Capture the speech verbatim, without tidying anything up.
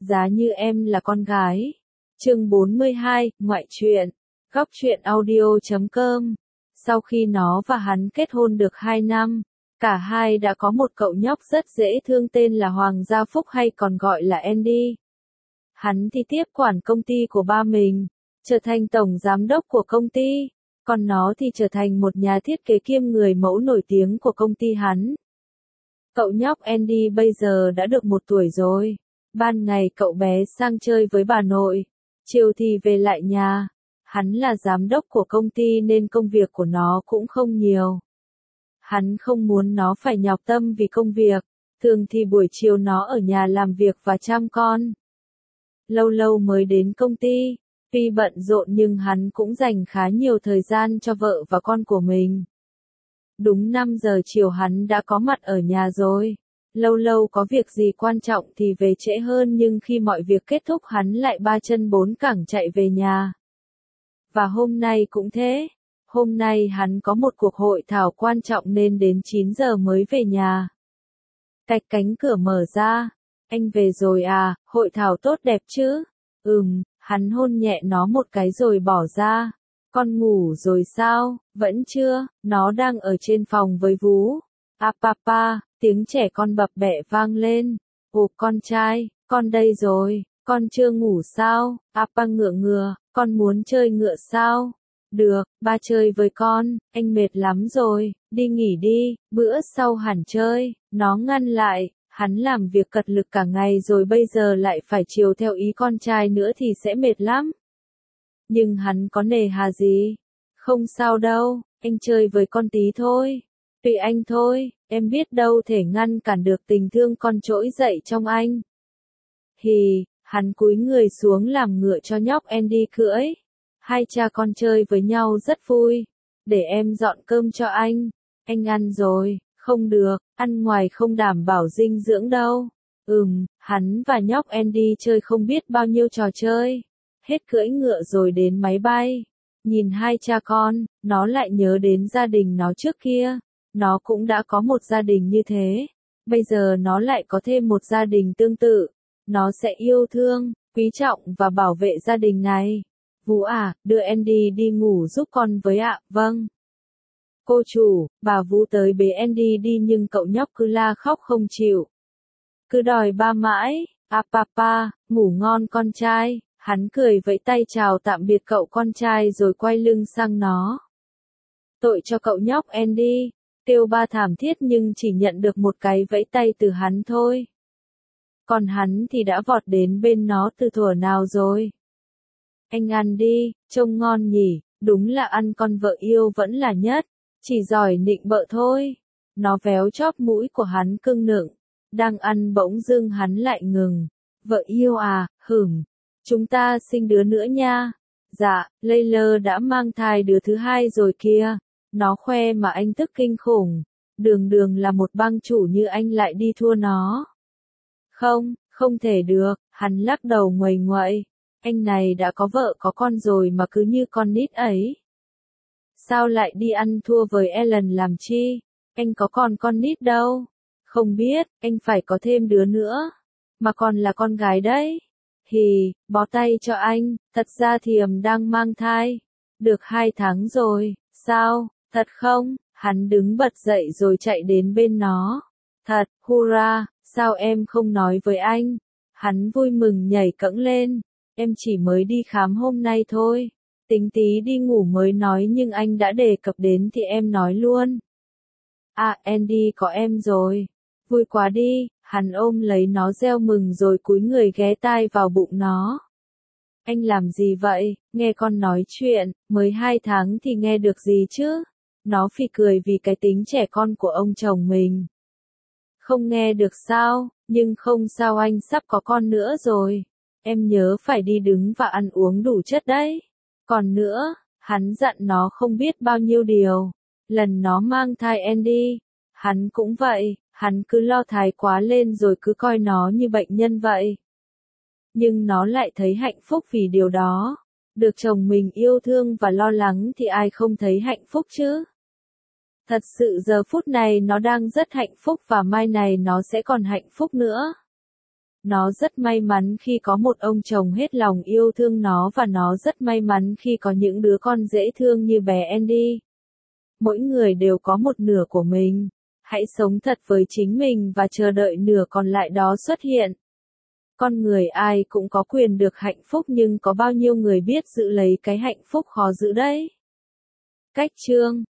Giá như em là con gái. Chương bốn mươi hai, ngoại truyện. Góc truyện audio chấm com. Sau khi nó và hắn kết hôn được hai năm, cả hai đã có một cậu nhóc rất dễ thương tên là Hoàng Gia Phúc hay còn gọi là Andy. Hắn thì tiếp quản công ty của ba mình, trở thành tổng giám đốc của công ty, còn nó thì trở thành một nhà thiết kế kiêm người mẫu nổi tiếng của công ty hắn. Cậu nhóc Andy bây giờ đã được một tuổi rồi. Ban ngày cậu bé sang chơi với bà nội, chiều thì về lại nhà. Hắn là giám đốc của công ty nên công việc của nó cũng không nhiều. Hắn không muốn nó phải nhọc tâm vì công việc, thường thì buổi chiều nó ở nhà làm việc và chăm con. Lâu lâu mới đến công ty, tuy bận rộn nhưng hắn cũng dành khá nhiều thời gian cho vợ và con của mình. Đúng năm giờ chiều hắn đã có mặt ở nhà rồi. Lâu lâu có việc gì quan trọng thì về trễ hơn nhưng khi mọi việc kết thúc hắn lại ba chân bốn cẳng chạy về nhà. Và hôm nay cũng thế. Hôm nay hắn có một cuộc hội thảo quan trọng nên đến chín giờ mới về nhà. Cạch cánh cửa mở ra. Anh về rồi à, hội thảo tốt đẹp chứ? Ừm, hắn hôn nhẹ nó một cái rồi bỏ ra. Con ngủ rồi sao? Vẫn chưa, nó đang ở trên phòng với vú. À papa, tiếng trẻ con bập bẹ vang lên. Ồ con trai, con đây rồi, con chưa ngủ sao? Papa ngựa ngựa, con muốn chơi ngựa sao? Được, ba chơi với con, anh mệt lắm rồi, đi nghỉ đi, bữa sau hẳn chơi. Nó ngăn lại, hắn làm việc cật lực cả ngày rồi bây giờ lại phải chiều theo ý con trai nữa thì sẽ mệt lắm. Nhưng hắn có nề hà gì? Không sao đâu, anh chơi với con tí thôi. Tùy anh thôi, em biết đâu thể ngăn cản được tình thương con trỗi dậy trong anh. Hì, hắn cúi người xuống làm ngựa cho nhóc Andy cưỡi. Hai cha con chơi với nhau rất vui. Để em dọn cơm cho anh. Anh ăn rồi, không được, ăn ngoài không đảm bảo dinh dưỡng đâu. Ừm, hắn và nhóc Andy chơi không biết bao nhiêu trò chơi. Hết cưỡi ngựa rồi đến máy bay. Nhìn hai cha con, nó lại nhớ đến gia đình nó trước kia. Nó cũng đã có một gia đình như thế. Bây giờ nó lại có thêm một gia đình tương tự. Nó sẽ yêu thương, quý trọng và bảo vệ gia đình này. Vú à, đưa Andy đi ngủ giúp con với ạ. Vâng. Cô chủ, bà Vú tới bế Andy đi nhưng cậu nhóc cứ la khóc không chịu. Cứ đòi ba mãi. À papa, ngủ ngon con trai. Hắn cười vẫy tay chào tạm biệt cậu con trai rồi quay lưng sang nó. Tội cho cậu nhóc Andy. Kêu ba thảm thiết nhưng chỉ nhận được một cái vẫy tay từ hắn thôi. Còn hắn thì đã vọt đến bên nó từ thuở nào rồi. Anh ăn đi, trông ngon nhỉ, đúng là ăn con vợ yêu vẫn là nhất, chỉ giỏi nịnh bợ thôi. Nó véo chóp mũi của hắn cưng nựng, đang ăn bỗng dưng hắn lại ngừng. Vợ yêu à, hửm, chúng ta sinh đứa nữa nha. Dạ, Layla đã mang thai đứa thứ hai rồi kia. Nó khoe mà anh tức kinh khủng. Đường đường là một bang chủ như anh lại đi thua nó. Không, không thể được, hắn lắc đầu nguầy nguậy. Anh này đã có vợ có con rồi mà cứ như con nít ấy. Sao lại đi ăn thua với Ellen làm chi? Anh có còn con nít đâu. Không biết, anh phải có thêm đứa nữa. Mà còn là con gái đấy. Hì, bó tay cho anh, thật ra thì ầm đang mang thai. Được hai tháng rồi, sao, thật không? Hắn đứng bật dậy rồi chạy đến bên nó. Thật, hurra, sao em không nói với anh? Hắn vui mừng nhảy cẫng lên. Em chỉ mới đi khám hôm nay thôi. Tính tí đi ngủ mới nói nhưng anh đã đề cập đến thì em nói luôn. À, Andy có em rồi. Vui quá đi, hắn ôm lấy nó reo mừng rồi cúi người ghé tai vào bụng nó. Anh làm gì vậy, nghe con nói chuyện, mới hai tháng thì nghe được gì chứ? Nó phì cười vì cái tính trẻ con của ông chồng mình. Không nghe được sao, nhưng không sao anh sắp có con nữa rồi. Em nhớ phải đi đứng và ăn uống đủ chất đấy. Còn nữa, hắn dặn nó không biết bao nhiêu điều. Lần nó mang thai Andy, hắn cũng vậy, hắn cứ lo thái quá lên rồi cứ coi nó như bệnh nhân vậy. Nhưng nó lại thấy hạnh phúc vì điều đó. Được chồng mình yêu thương và lo lắng thì ai không thấy hạnh phúc chứ? Thật sự giờ phút này nó đang rất hạnh phúc và mai này nó sẽ còn hạnh phúc nữa. Nó rất may mắn khi có một ông chồng hết lòng yêu thương nó và nó rất may mắn khi có những đứa con dễ thương như bé Andy. Mỗi người đều có một nửa của mình. Hãy sống thật với chính mình và chờ đợi nửa còn lại đó xuất hiện. Con người ai cũng có quyền được hạnh phúc nhưng có bao nhiêu người biết giữ lấy cái hạnh phúc khó giữ đấy? Cách chương